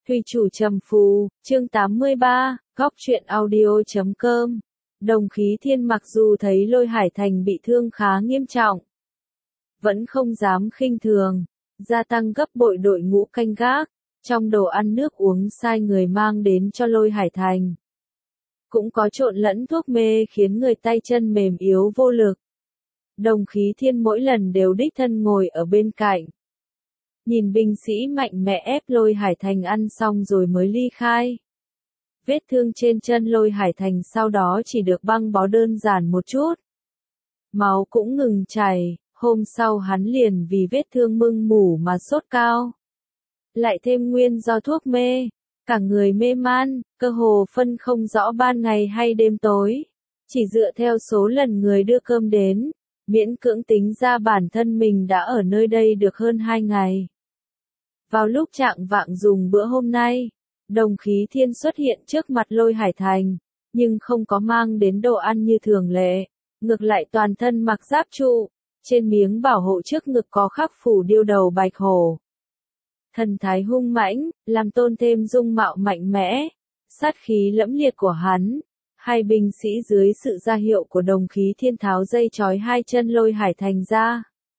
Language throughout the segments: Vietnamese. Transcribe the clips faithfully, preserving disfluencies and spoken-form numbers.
Thủy chủ trầm phù, chương tám mươi ba, góc truyện audio chấm com. Đồng Khí Thiên mặc dù thấy Lôi Hải Thành bị thương khá nghiêm trọng, vẫn không dám khinh thường, gia tăng gấp bội đội ngũ canh gác, trong đồ ăn nước uống sai người mang đến cho Lôi Hải Thành. Cũng có trộn lẫn thuốc mê khiến người tay chân mềm yếu vô lực. Đồng Khí Thiên mỗi lần đều đích thân ngồi ở bên cạnh, nhìn binh sĩ mạnh mẽ ép Lôi Hải Thành ăn xong rồi mới ly khai. Vết thương trên chân Lôi Hải Thành sau đó chỉ được băng bó đơn giản một chút. Máu cũng ngừng chảy, hôm sau hắn liền vì vết thương mưng mủ mà sốt cao. Lại thêm nguyên do thuốc mê, cả người mê man, cơ hồ phân không rõ ban ngày hay đêm tối. Chỉ dựa theo số lần người đưa cơm đến, miễn cưỡng tính ra bản thân mình đã ở nơi đây được hơn hai ngày. Vào lúc trạng vạng dùng bữa hôm nay, Đồng Khí Thiên xuất hiện trước mặt Lôi Hải Thành, nhưng không có mang đến đồ ăn như thường lệ, ngược lại toàn thân mặc giáp trụ, trên miếng bảo hộ trước ngực có khắc phủ điêu đầu bạch hổ. Thần thái hung mãnh, làm tôn thêm dung mạo mạnh mẽ, sát khí lẫm liệt của hắn. Hai binh sĩ dưới sự ra hiệu của Đồng Khí Thiên tháo dây trói hai chân Lôi Hải Thành ra,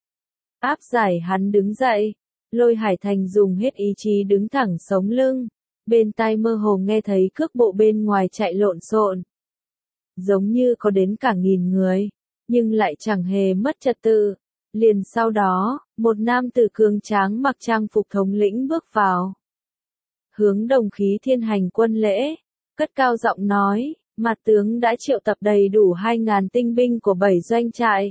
áp giải hắn đứng dậy. Lôi Hải Thành dùng hết ý chí đứng thẳng sống lưng, bên tai mơ hồ nghe thấy cước bộ bên ngoài chạy lộn xộn, giống như có đến cả nghìn người, nhưng lại chẳng hề mất trật tự. Liền sau đó, một nam tử cường tráng mặc trang phục thống lĩnh bước vào, hướng Đồng Khí Thiên hành quân lễ, cất cao giọng nói, mặt tướng đã triệu tập đầy đủ hai ngàn tinh binh của bảy doanh trại,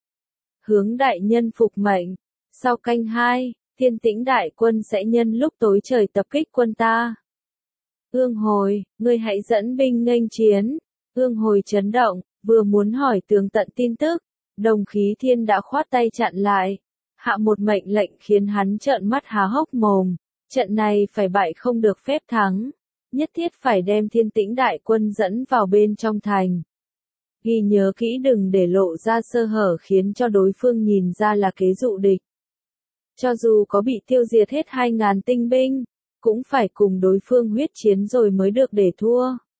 hướng đại nhân phục mệnh. Sau canh hai, Thiên Tĩnh đại quân sẽ nhân lúc tối trời tập kích quân ta. Ương Hồi, ngươi hãy dẫn binh nghênh chiến. Ương Hồi chấn động, vừa muốn hỏi tường tận tin tức, Đồng Khí Thiên đã khoát tay chặn lại, hạ một mệnh lệnh khiến hắn trợn mắt há hốc mồm. Trận này phải bại không được phép thắng, nhất thiết phải đem Thiên Tĩnh đại quân dẫn vào bên trong thành. Ghi nhớ kỹ đừng để lộ ra sơ hở khiến cho đối phương nhìn ra là kế dụ địch. Cho dù có bị tiêu diệt hết hai ngàn tinh binh, cũng phải cùng đối phương huyết chiến rồi mới được để thua.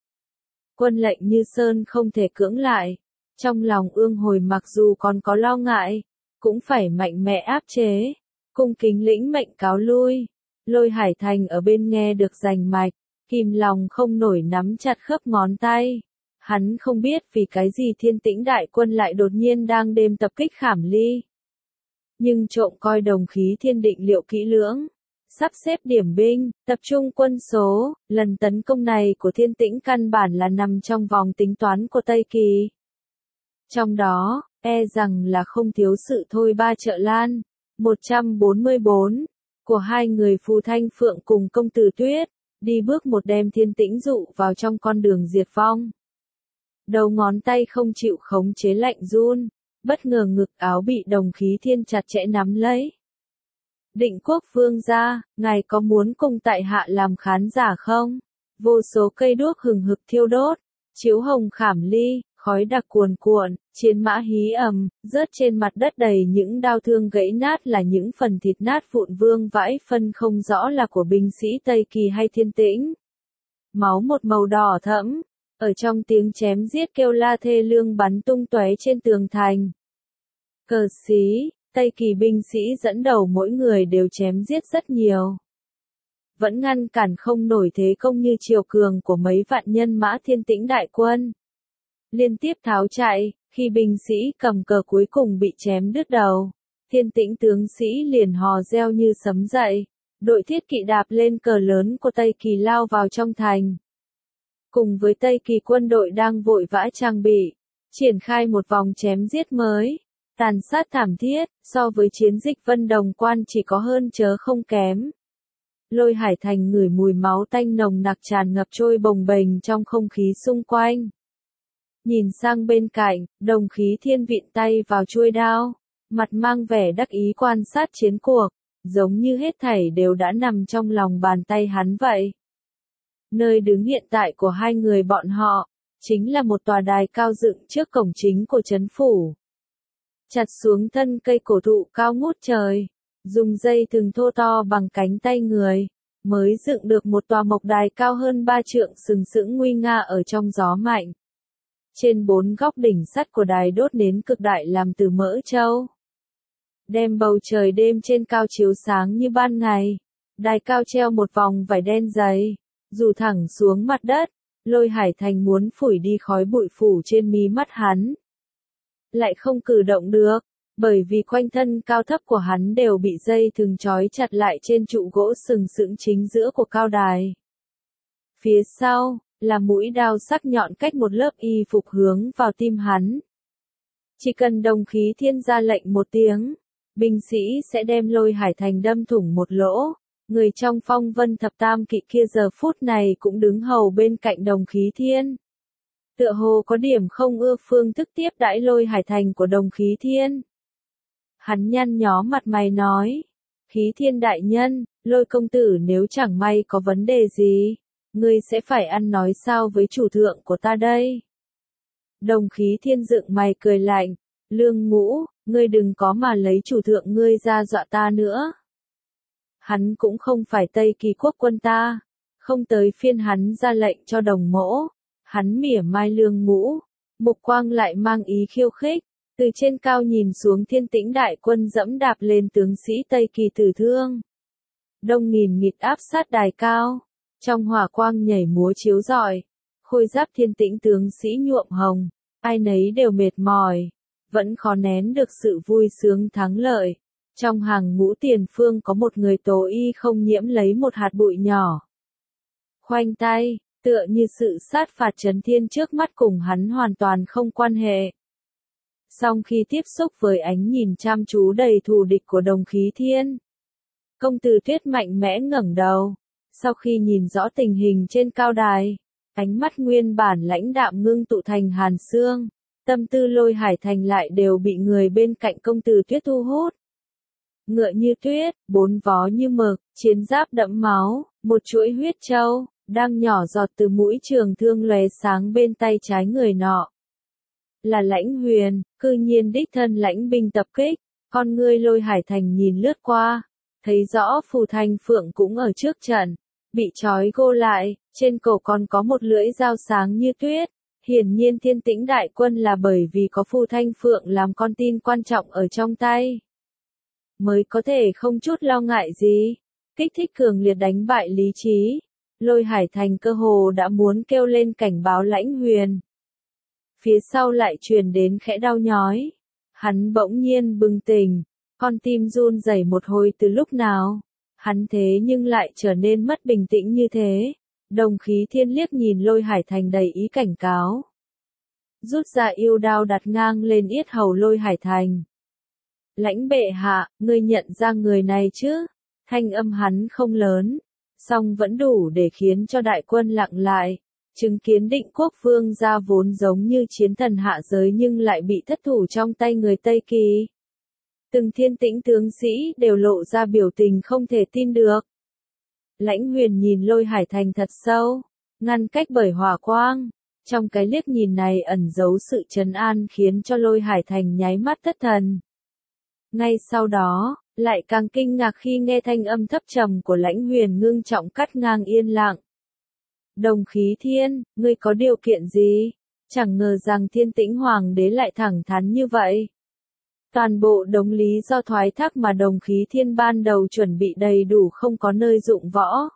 Quân lệnh như sơn không thể cưỡng lại, trong lòng Ương Hồi mặc dù còn có lo ngại, cũng phải mạnh mẽ áp chế, cung kính lĩnh mệnh cáo lui. Lôi Hải Thành ở bên nghe được rành mạch, kìm lòng không nổi nắm chặt khớp ngón tay. Hắn không biết vì cái gì Thiên Tĩnh đại quân lại đột nhiên đang đêm tập kích Khảm Ly. Nhưng trộm coi Đồng Khí Thiên định liệu kỹ lưỡng, sắp xếp điểm binh, tập trung quân số, lần tấn công này của Thiên Tĩnh căn bản là nằm trong vòng tính toán của Tây Kỳ. Trong đó, e rằng là không thiếu sự thôi ba trợ lan, một trăm bốn mươi bốn, của hai người Phù Thanh Phượng cùng Công Tử Tuyết, đi bước một đem Thiên Tĩnh dụ vào trong con đường diệt vong. Đầu ngón tay không chịu khống chế lạnh run, bất ngờ ngực áo bị Đồng Khí Thiên chặt chẽ nắm lấy. Định Quốc vương gia, ngài có muốn cùng tại hạ làm khán giả không? Vô số cây đuốc hừng hực thiêu đốt, chiếu hồng Khảm Ly, khói đặc cuồn cuộn, chiến mã hí ầm, rớt trên mặt đất đầy những đao thương gãy nát là những phần thịt nát vụn vương vãi phân không rõ là của binh sĩ Tây Kỳ hay Thiên Tĩnh. Máu một màu đỏ thẫm, ở trong tiếng chém giết kêu la thê lương bắn tung tóe trên tường thành. Cờ xí, Tây Kỳ binh sĩ dẫn đầu mỗi người đều chém giết rất nhiều. Vẫn ngăn cản không nổi thế công như triều cường của mấy vạn nhân mã Thiên Tĩnh đại quân. Liên tiếp tháo chạy, khi binh sĩ cầm cờ cuối cùng bị chém đứt đầu, Thiên Tĩnh tướng sĩ liền hò reo như sấm dậy, đội thiết kỵ đạp lên cờ lớn của Tây Kỳ lao vào trong thành. Cùng với Tây Kỳ quân đội đang vội vã trang bị, triển khai một vòng chém giết mới, tàn sát thảm thiết, so với chiến dịch Vân Đồng Quan chỉ có hơn chớ không kém. Lôi Hải Thành ngửi mùi máu tanh nồng nặc tràn ngập trôi bồng bềnh trong không khí xung quanh. Nhìn sang bên cạnh, Đồng Khí Thiên vịn tay vào chuôi đao, mặt mang vẻ đắc ý quan sát chiến cuộc, giống như hết thảy đều đã nằm trong lòng bàn tay hắn vậy. Nơi đứng hiện tại của hai người bọn họ, chính là một tòa đài cao dựng trước cổng chính của trấn phủ. Chặt xuống thân cây cổ thụ cao ngút trời, dùng dây thừng thô to bằng cánh tay người, mới dựng được một tòa mộc đài cao hơn ba trượng sừng sững nguy nga ở trong gió mạnh. Trên bốn góc đỉnh sắt của đài đốt nến cực đại làm từ mỡ trâu. Đem bầu trời đêm trên cao chiếu sáng như ban ngày. Đài cao treo một vòng vải đen dày, rủ thẳng xuống mặt đất. Lôi Hải Thành muốn phủi đi khói bụi phủ trên mí mắt hắn. Lại không cử động được, bởi vì quanh thân cao thấp của hắn đều bị dây thừng trói chặt lại trên trụ gỗ sừng sững chính giữa của cao đài. Phía sau, là mũi đao sắc nhọn cách một lớp y phục hướng vào tim hắn. Chỉ cần Đồng Khí Thiên ra lệnh một tiếng, binh sĩ sẽ đem Lôi Hải Thành đâm thủng một lỗ. Người trong Phong Vân Thập Tam Kỵ kia giờ phút này cũng đứng hầu bên cạnh Đồng Khí Thiên. Tựa hồ có điểm không ưa phương thức tiếp đãi Lôi Hải Thành của Đồng Khí Thiên. Hắn nhăn nhó mặt mày nói, Khí Thiên đại nhân, Lôi công tử nếu chẳng may có vấn đề gì, ngươi sẽ phải ăn nói sao với chủ thượng của ta đây? Đồng Khí Thiên dựng mày cười lạnh, Lương Ngũ, ngươi đừng có mà lấy chủ thượng ngươi ra dọa ta nữa. Hắn cũng không phải Tây Kỳ quốc quân ta, không tới phiên hắn ra lệnh cho Đồng mỗ. Hắn mỉa mai Lương Ngũ, mục quang lại mang ý khiêu khích, từ trên cao nhìn xuống Thiên Tĩnh đại quân dẫm đạp lên tướng sĩ Tây Kỳ tử thương. Đông nghìn nghịt áp sát đài cao, trong hỏa quang nhảy múa chiếu rọi, khôi giáp Thiên Tĩnh tướng sĩ nhuộm hồng, ai nấy đều mệt mỏi, vẫn khó nén được sự vui sướng thắng lợi. Trong hàng ngũ tiền phương có một người tố y không nhiễm lấy một hạt bụi nhỏ. Khoanh tay, tựa như sự sát phạt chấn thiên trước mắt cùng hắn hoàn toàn không quan hệ. Song khi tiếp xúc với ánh nhìn chăm chú đầy thù địch của Đồng Khí Thiên, công tử Tuyết mạnh mẽ ngẩng đầu, sau khi nhìn rõ tình hình trên cao đài, ánh mắt nguyên bản lãnh đạm ngưng tụ thành hàn xương, tâm tư Lôi Hải Thành lại đều bị người bên cạnh công tử Tuyết thu hút. Ngựa như tuyết, bốn vó như mực, chiến giáp đẫm máu, một chuỗi huyết châu đang nhỏ giọt từ mũi trường thương lóe sáng bên tay trái người nọ. Là Lãnh Huyền, cư nhiên đích thân lãnh binh tập kích, con ngươi Lôi Hải Thành nhìn lướt qua, thấy rõ Phù Thanh Phượng cũng ở trước trận, bị trói gô lại, trên cổ còn có một lưỡi dao sáng như tuyết. Hiển nhiên Thiên Tĩnh đại quân là bởi vì có Phù Thanh Phượng làm con tin quan trọng ở trong tay, mới có thể không chút lo ngại gì, kích thích cường liệt đánh bại lý trí. Lôi Hải Thành cơ hồ đã muốn kêu lên cảnh báo Lãnh Huyền. Phía sau lại truyền đến khẽ đau nhói. Hắn bỗng nhiên bừng tỉnh, con tim run rẩy một hồi từ lúc nào. Hắn thế nhưng lại trở nên mất bình tĩnh như thế. Đồng Khí Thiên liếc nhìn Lôi Hải Thành đầy ý cảnh cáo. Rút ra yêu đao đặt ngang lên yết hầu Lôi Hải Thành. Lãnh bệ hạ, ngươi nhận ra người này chứ? Thanh âm hắn không lớn, song vẫn đủ để khiến cho đại quân lặng lại, chứng kiến Định Quốc vương gia vốn giống như chiến thần hạ giới nhưng lại bị thất thủ trong tay người Tây Kỳ. Từng Thiên Tĩnh tướng sĩ đều lộ ra biểu tình không thể tin được. Lãnh Huyền nhìn Lôi Hải Thành thật sâu, ngăn cách bởi hỏa quang, trong cái liếc nhìn này ẩn giấu sự trấn an khiến cho Lôi Hải Thành nháy mắt thất thần. Ngay sau đó, lại càng kinh ngạc khi nghe thanh âm thấp trầm của Lãnh Huyền ngưng trọng cắt ngang yên lặng. Đồng Khí Thiên, ngươi có điều kiện gì? Chẳng ngờ rằng Thiên Tĩnh Hoàng đế lại thẳng thắn như vậy. Toàn bộ đống lý do thoái thác mà Đồng Khí Thiên ban đầu chuẩn bị đầy đủ không có nơi dụng võ.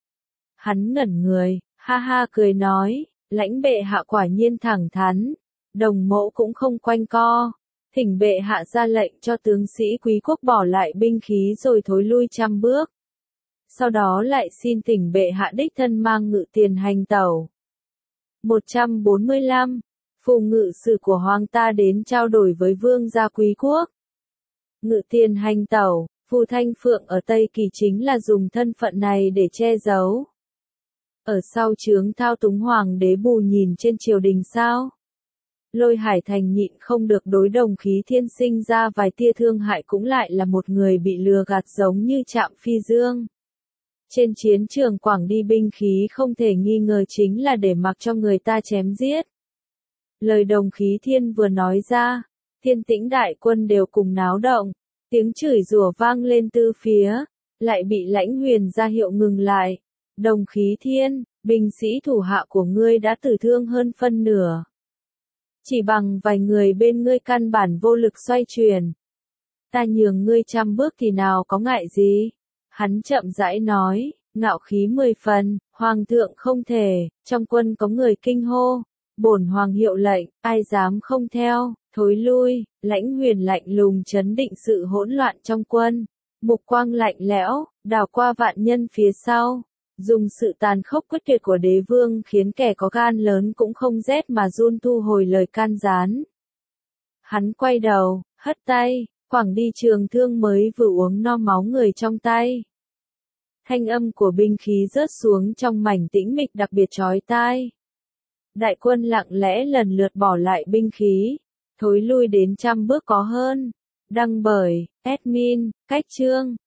Hắn ngẩn người, ha ha cười nói, Lãnh bệ hạ quả nhiên thẳng thắn, Đồng mỗ cũng không quanh co. Thỉnh bệ hạ ra lệnh cho tướng sĩ quý quốc bỏ lại binh khí rồi thối lui trăm bước. Sau đó lại xin thỉnh bệ hạ đích thân mang ngự tiền hành tẩu. một trăm bốn mươi lăm. Phù ngự sử của hoàng ta đến trao đổi với vương gia quý quốc. Ngự tiền hành tẩu, Phù Thanh Phượng ở Tây Kỳ chính là dùng thân phận này để che giấu. Ở sau trướng thao túng hoàng đế bù nhìn trên triều đình sao? Lôi Hải Thành nhịn không được đối Đồng Khí Thiên sinh ra vài tia thương hại, cũng lại là một người bị lừa gạt giống như Trạm Phi Dương. Trên chiến trường Quảng đi binh khí không thể nghi ngờ chính là để mặc cho người ta chém giết. Lời Đồng Khí Thiên vừa nói ra, Thiên Tĩnh đại quân đều cùng náo động, tiếng chửi rủa vang lên từ phía, lại bị Lãnh Huyền ra hiệu ngừng lại. Đồng Khí Thiên, binh sĩ thủ hạ của ngươi đã tử thương hơn phân nửa. Chỉ bằng vài người bên ngươi căn bản vô lực xoay chuyển. Ta nhường ngươi trăm bước thì nào có ngại gì? Hắn chậm rãi nói, ngạo khí mười phần, hoàng thượng không thể, trong quân có người kinh hô. Bổn hoàng hiệu lệnh, ai dám không theo, thối lui. Lãnh Huyền lạnh lùng trấn định sự hỗn loạn trong quân. Mục quang lạnh lẽo, đảo qua vạn nhân phía sau. Dùng sự tàn khốc quyết tuyệt của đế vương khiến kẻ có gan lớn cũng không rét mà run thu hồi lời can gián. Hắn quay đầu, hất tay, quẳng đi trường thương mới vừa uống no máu người trong tay. Thanh âm của binh khí rớt xuống trong mảnh tĩnh mịch đặc biệt chói tai. Đại quân lặng lẽ lần lượt bỏ lại binh khí, thối lui đến trăm bước có hơn. Đăng bởi, admin, cách chương.